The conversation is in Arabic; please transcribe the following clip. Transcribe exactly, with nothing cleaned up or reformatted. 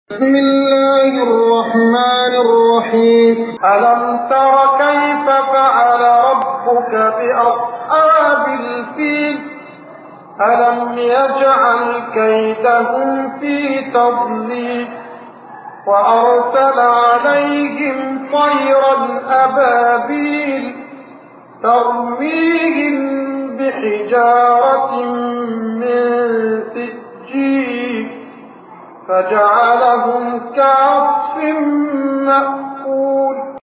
بسم الله الرحمن الرحيم. ألم تر كيف فعل ربك بأصحاب الفيل ألم يجعل كيدهم في تضليل وأرسل عليهم طيرا أبابيل ترميهم بحجارة من سجيل فجعلهم كعصف مأكول.